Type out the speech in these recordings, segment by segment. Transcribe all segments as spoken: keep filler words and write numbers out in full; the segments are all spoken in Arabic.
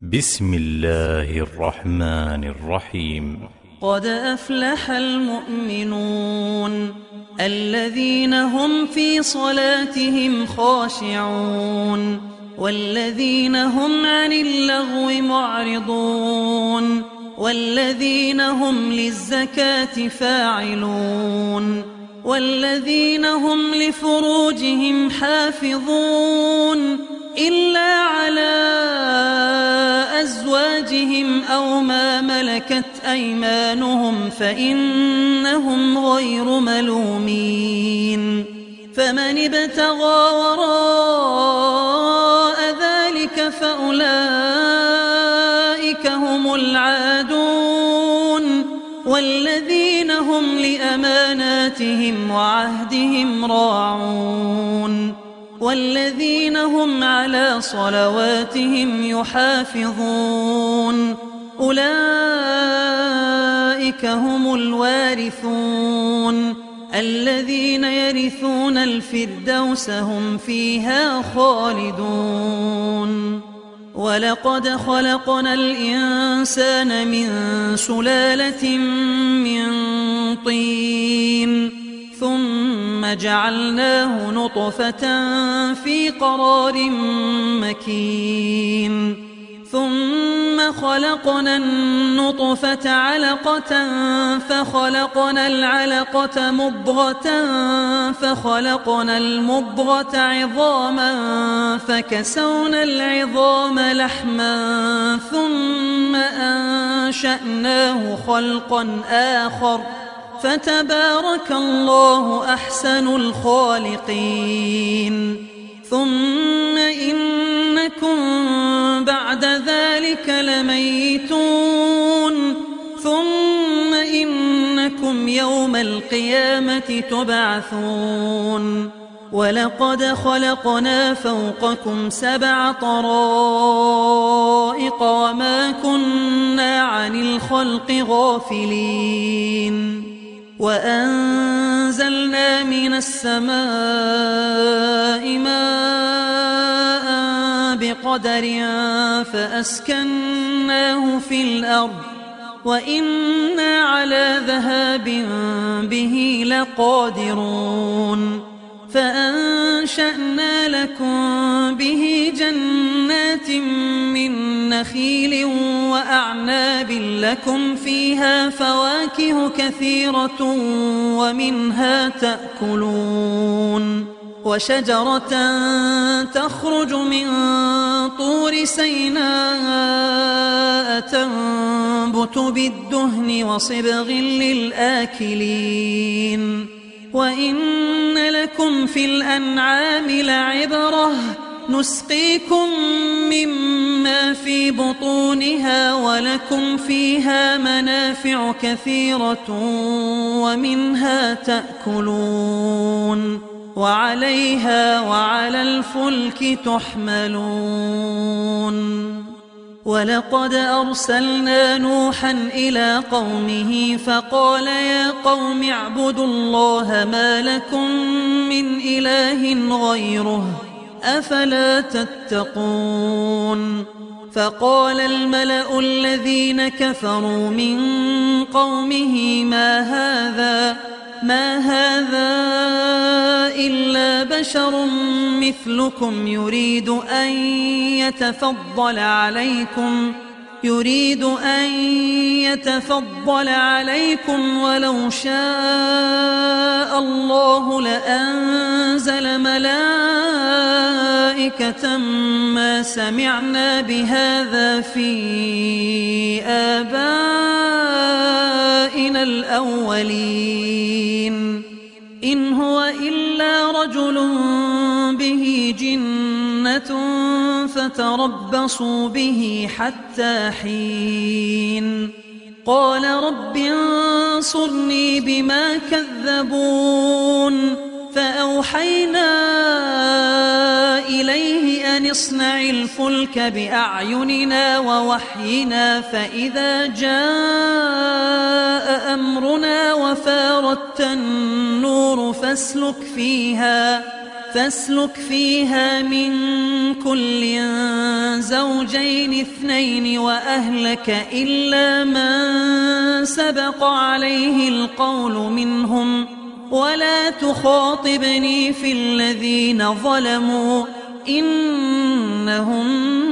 بسم الله الرحمن الرحيم. قد أفلح المؤمنون الذين هم في صلاتهم خاشعون والذين هم عن اللغو معرضون والذين هم للزكاة فاعلون والذين هم لفروجهم حافظون إلا على أزواجهم أو ما ملكت أيمانهم فإنهم غير ملومين. فمن ابتغى وراء ذلك فأولئك هم العادون والذين هم لأماناتهم وعهدهم راعون والذين هم على صلواتهم يحافظون أولئك هم الوارثون الذين يرثون الفردوس هم فيها خالدون. ولقد خلقنا الإنسان من سلالة من طين ثم جعلناه نطفة في قرار مكين ثم خلقنا النطفة علقة فخلقنا العلقة مضغة فخلقنا المضغة عظاما فكسونا العظام لحما ثم أنشأناه خلقا آخر فتبارك الله أحسن الخالقين. ثم إنكم بعد ذلك لميتون ثم إنكم يوم القيامة تبعثون. ولقد خلقنا فوقكم سبع طرائق وما كنا عن الخلق غافلين. وأنزلنا من السماء ماء بقدر فأسكناه في الأرض وإنا على ذهاب به لقادرون. فأنشأنا لكم به جنات من نخيل وأعناب لكم فيها فواكه كثيرة ومنها تأكلون وشجرة تخرج من طور سيناء تنبت بالدهن وصبغ للآكلين. وإن لكم في الأنعام لعبرة نسقيكم مما في بطونها ولكم فيها منافع كثيرة ومنها تأكلون وعليها وعلى الفلك تحملون. ولقد أرسلنا نوحا إلى قومه فقال يا قوم اعبدوا الله ما لكم من إله غيره أفلا تتقون. فقال الملأ الذين كفروا من قومه ما هذا ما هذا إلا بشر مثلكم يريد أن يتفضل عليكم يريد أن يتفضل عليكم ولو شاء الله لأنزل ملائكة ما سمعنا بهذا في آبائنا الأولين إن هو إلا رجل به جنة فتربصوا به حتى حين. قال رب انصرني بما كذبون. فأوحينا إليه أن اصنع الفلك بأعيننا ووحينا فإذا جاء أمرنا وفارت النور فاسلك فيها فاسلك فيها من كل زوجين اثنين وأهلك إلا من سبق عليه القول منهم ولا تخاطبني في الذين ظلموا إنهم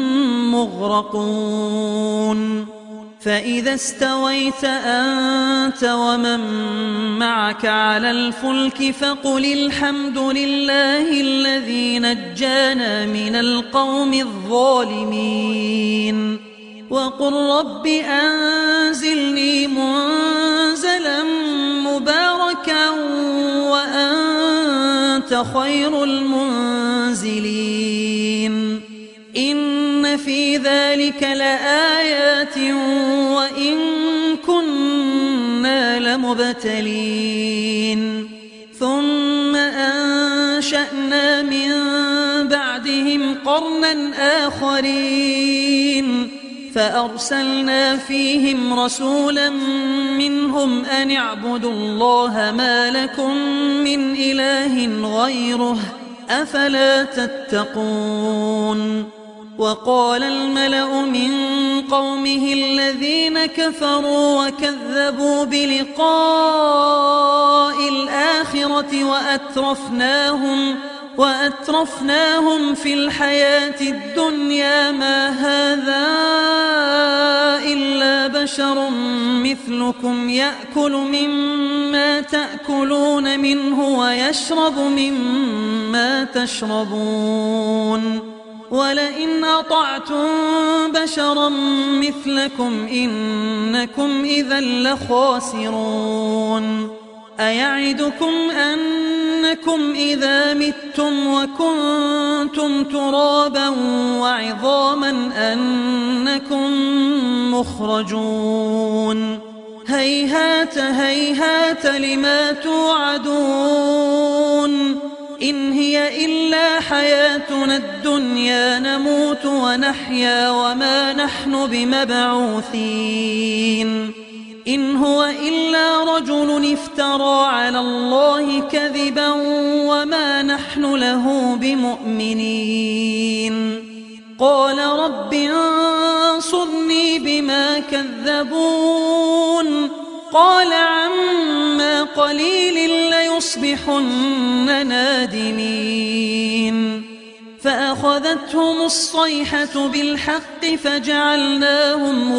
مغرقون فإذا استويت أنت ومن معك على الفلك فقل الحمد لله الذي نجانا من القوم الظالمين وقل رب أنزلني منزلا مباركا وأنت خير المنزلين إن في ذلك لآيات وإن كنا لمبتلين ثم أنشأنا من بعدهم قرنا آخرين فأرسلنا فيهم رسولا منهم أن اعبدوا الله ما لكم من إله غيره أفلا تتقون وقال الملأ من قومه الذين كفروا وكذبوا بلقاء الآخرة وأترفناهم وأترفناهم في الحياة الدنيا ما هذا إلا بشر مثلكم يأكل مما تأكلون منه ويشرب مما تشربون ولئن أطعتم بشرا مثلكم إنكم إذا لخاسرون أيعدكم أنكم إذا متم وكنتم ترابا وعظاما أنكم مخرجون هيهات هيهات لما توعدون إن هي إلا حياتنا الدنيا نموت ونحيا وما نحن بمبعوثين إن هو إلا رجل افترى على الله كذبا وما نحن له بمؤمنين قال رب انصرني بما كذبون قال عما قليل ليصبحن نادمين فأخذتهم الصيحة بالحق فجعلناهم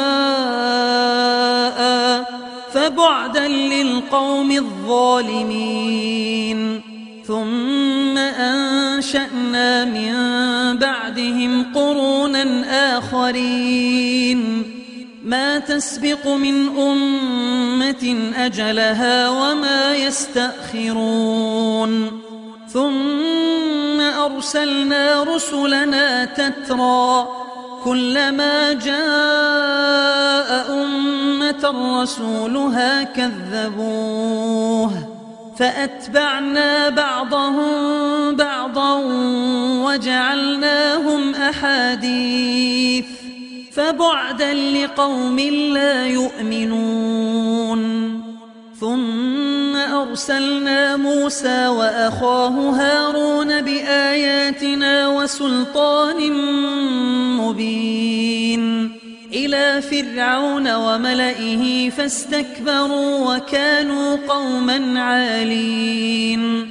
غثاء فبعدا للقوم الظالمين ثم أنشأنا من بعدهم قرونا آخرين ما تسبق من أمة أجلها وما يستأخرون ثم أرسلنا رسلنا تترى كلما جاء أمة رسولها كذبوه فأتبعنا بعضهم بعضا وجعلناهم أحاديث فبعدا لقوم لا يؤمنون ثم أرسلنا موسى وأخاه هارون بآياتنا وسلطان مبين إلى فرعون وملئه فاستكبروا وكانوا قوما عالين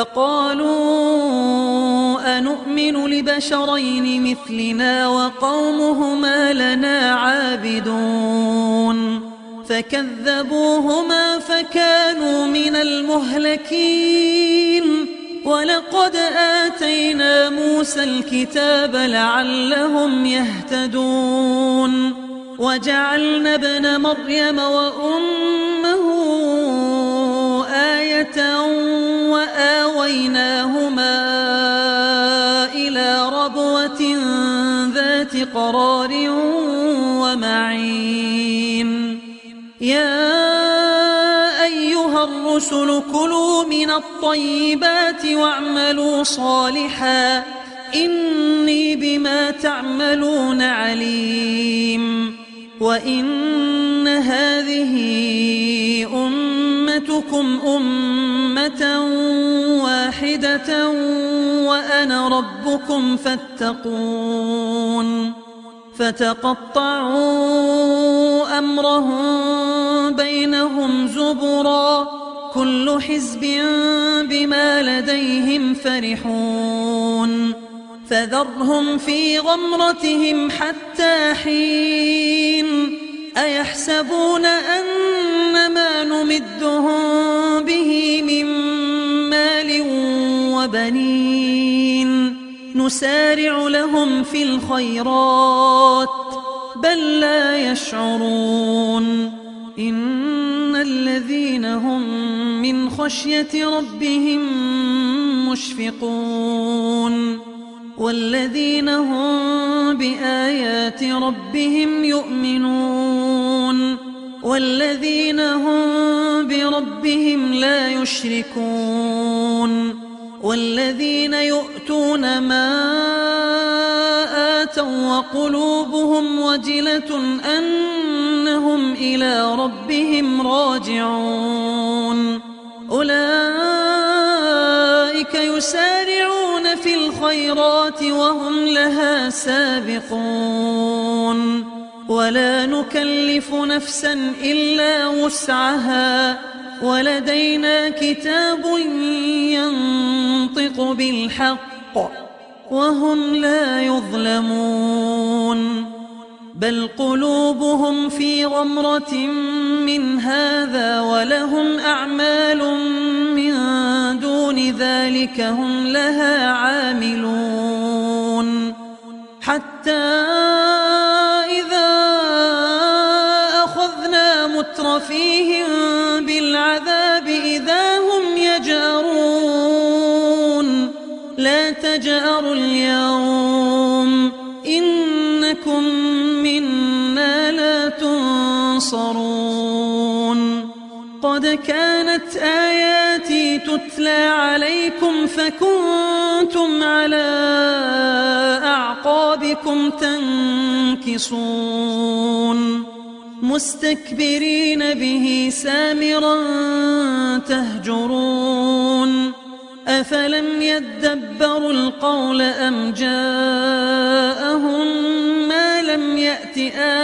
فقالوا أنؤمن لبشرين مثلنا وقومهما لنا عابدون فكذبوهما فكانوا من المهلكين ولقد آتينا موسى الكتاب لعلهم يهتدون وجعلنا ابن مريم وأمه آية وآويناهما إلى ربوة ذات قرار ومعين يا أيها الرسل كلوا من الطيبات واعملوا صالحا إني بما تعملون عليم وإن هذه أمة أمتكم أمة واحدة وأنا ربكم فاتقون فتقطعوا أمرهم بينهم زبرا كل حزب بما لديهم فرحون فذرهم في غمرتهم حتى حين أيحسبون أن ما نمدهم به من مال وبنين نسارع لهم في الخيرات بل لا يشعرون إن الذين هم من خشية ربهم مشفقون والذين هم بآيات ربهم يؤمنون والذين هم بربهم لا يشركون والذين يؤتون ما آتوا وقلوبهم وجلة أنهم إلى ربهم راجعون أولئك يسارعون في الخيرات وهم لها سابقون ولا نكلف نفسا إلا وسعها ولدينا كتاب ينطق بالحق وهم لا يظلمون بل قلوبهم في غمرة من هذا ولهم أعمال من دون ذلك هم لها عاملون حتى إذا أخذنا مترفيهم بالعذاب إذا هم يجأرون لا تجأروا اليوم إنكم منا لا تنصرون قد كانت آياتي تتلى عليكم فكنتم على أعقابكم تنكصون مستكبرين به سامرا تهجرون أفلم يدبروا القول أم جاءهم ما لم يأت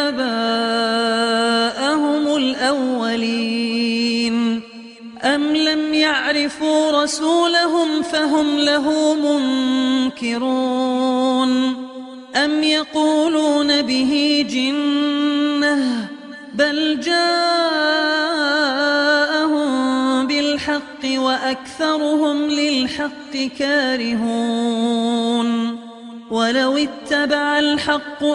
آباءهم الأولين أم لم يعرفوا رسولهم فهم له منكرون أم يقولون به جنة بل جاءهم بالحق وأكثرهم للحق كارهون ولو اتبع الحق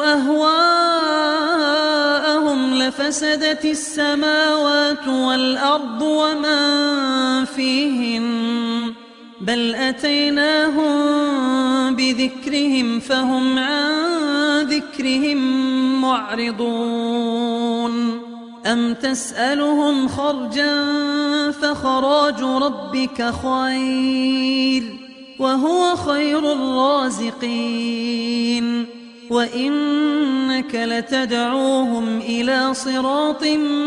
أهواءهم لفسدت السماوات والأرض ومن فيهن بل أتيناهم بذكرهم فهم عن ذكرهم معرضون أم تسألهم خرجا فخراج ربك خير وهو خير الرازقين وإنك لتدعوهم إلى صراط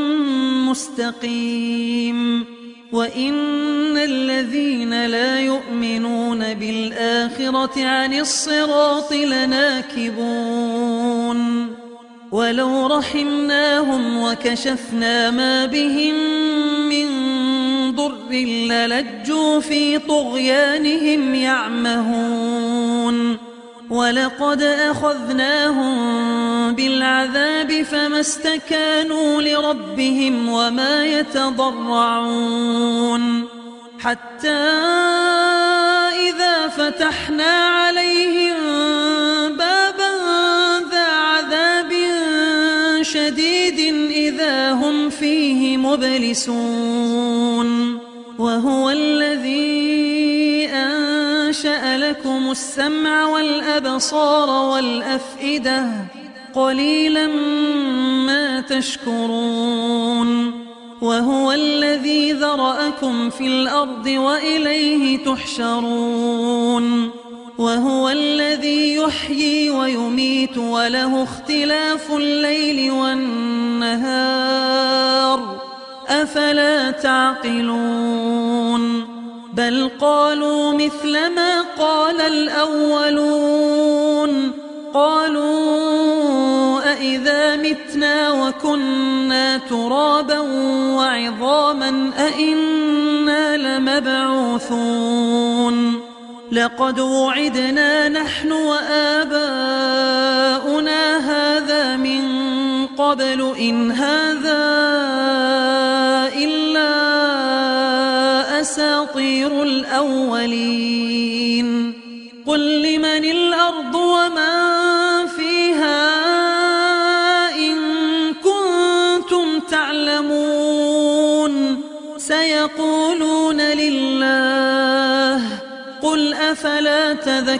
مستقيم وإن الذين لا يؤمنون بالآخرة عن الصراط لناكبون ولو رحمناهم وكشفنا ما بهم من ضر للجوا في طغيانهم يعمهون ولقد أخذناهم بالعذاب فما استكانوا لربهم وما يتضرعون حتى إذا فتحنا عليهم بابا ذا عذاب شديد إذا هم فيه مبلسون وهو الذي أنشأ لكم السمع والأبصار والأفئدة قليلا ما تشكرون وهو الذي ذرأكم في الأرض وإليه تحشرون وهو الذي يحيي ويميت وله اختلاف الليل والنهار أفلا تعقلون بل قالوا مثل ما قال الأولون قالوا أإذا متنا وكنا ترابا وعظاما أإنا لمبعوثون لقد وعدنا نحن وآباؤنا هذا من قبل إن هذا إلا أساطير الأولين قل لمن الأرض ومن فيها إن كنتم تعلمون سيقولون لله قل أفلا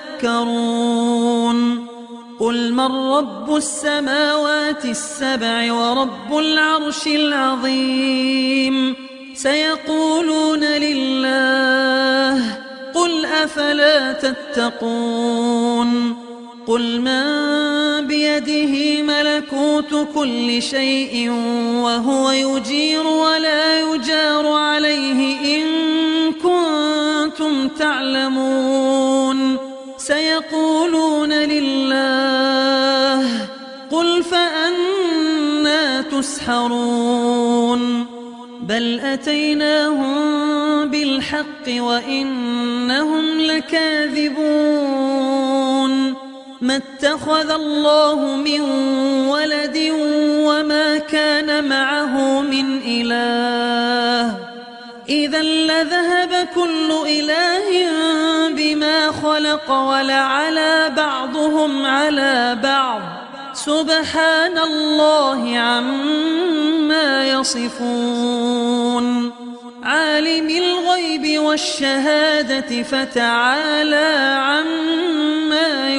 تذكرون قل من رب السماوات السبع ورب العرش العظيم سيقولون لله قل أفلا تتقون قل من بيده ملكوت كل شيء وهو يجير ولا يجار عليه إن كنتم تعلمون سيقولون لله قل فأنى تسحرون بل أتيناهم بالحق وإنهم لكاذبون ما اتخذ الله من ولد وما كان معه من إله إذا لذهب كل إله بما خلق ولعلى بعضهم على بعض سبحان الله عما يصفون عالم الغيب والشهادة فتعالى عما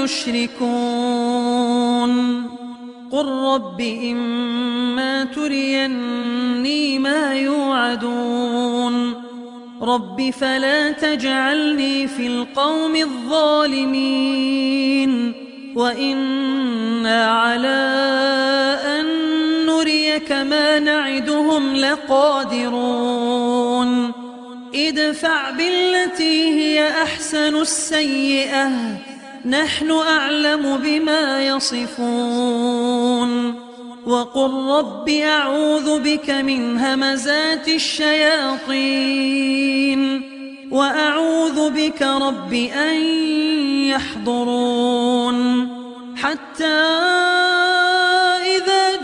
يشركون قل رب إما تريني ما يوعدون رب فلا تجعلني في القوم الظالمين وإنا على أن نريك ما نعدهم لقادرون ادفع بالتي هي أحسن السيئة نحن أعلم بما يصفون وقل رب أعوذ بك من همزات الشياطين وأعوذ بك رب أن يحضرون حتى إذا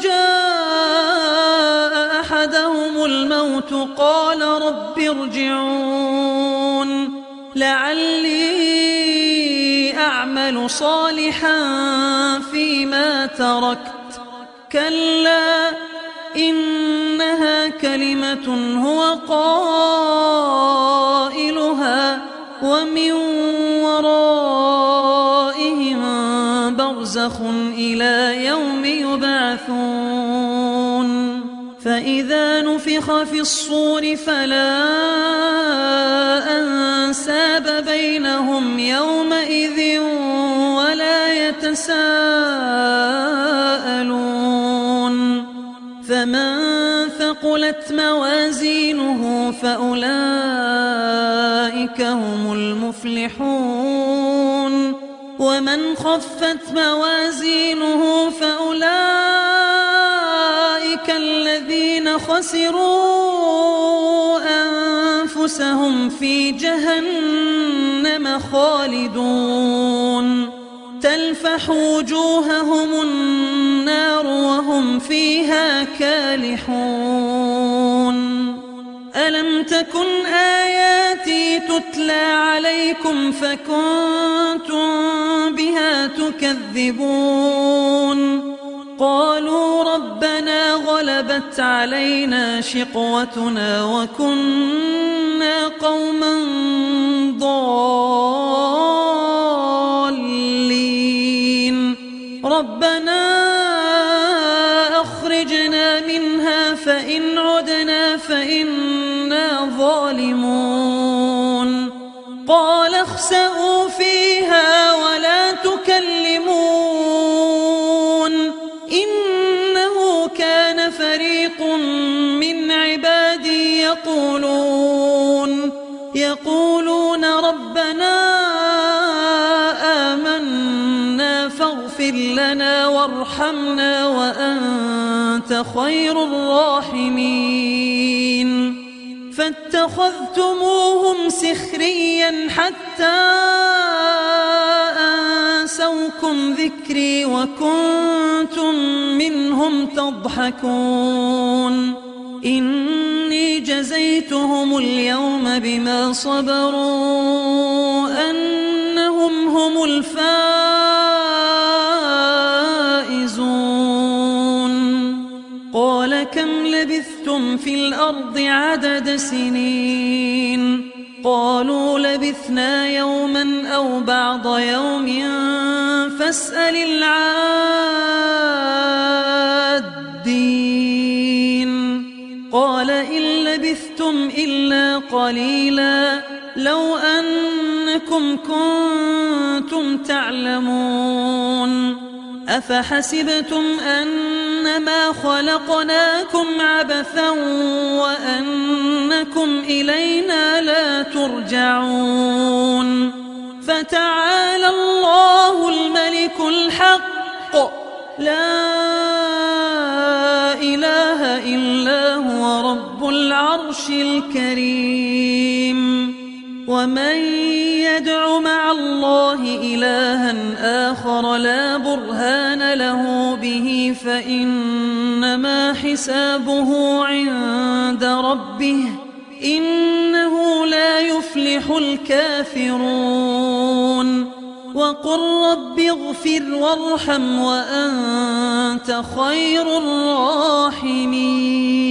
جاء أحدهم الموت قال رب ارجعون لعلي أعمل صالحا فيما تركت كلا إنها كلمة هو قائلها ومن ورائهم برزخ إلى يوم يبعثون فإذا نفخ في الصور فلا أنساب بينهم يومئذ ولا يتساءلون فمن ثقلت موازينه فأولئك هم المفلحون ومن خفت موازينه فأولئك الذين خسروا أنفسهم في جهنم خالدون تلفح وجوههم النار وهم فيها كالحون ألم تكن آياتي تتلى عليكم فكنتم بها تكذبون قالوا ربنا غلبت علينا شقوتنا وكنا قوما ضالين ربنا أخرجنا منها فإن عدنا فإنا ظالمون قال اخسئوا فيها ولا تكلمون إنه كان فريق من عبادي وارحمنا وأنت خير الراحمين فاتخذتموهم سخريا حتى أنسوكم ذكري وكنتم منهم تضحكون إني جزيتهم اليوم بما صبروا أنهم هم الفائزون قال كم لبثتم في الأرض عدد سنين قالوا لبثنا يوما أو بعض يوم فاسأل العادين قال إن لبثتم إلا قليلا لو أنكم كنتم تعلمون أفحسبتم أنما خلقناكم عبثا وأنكم إلينا لا ترجعون فتعالى الله الملك الحق لا إله إلا هو رب العرش الكريم ومن يدع مع الله إلها آخر لا برهان له به فإنما حسابه عند ربه إنه لا يفلح الكافرون وقل رب اغفر وارحم وأنت خير الراحمين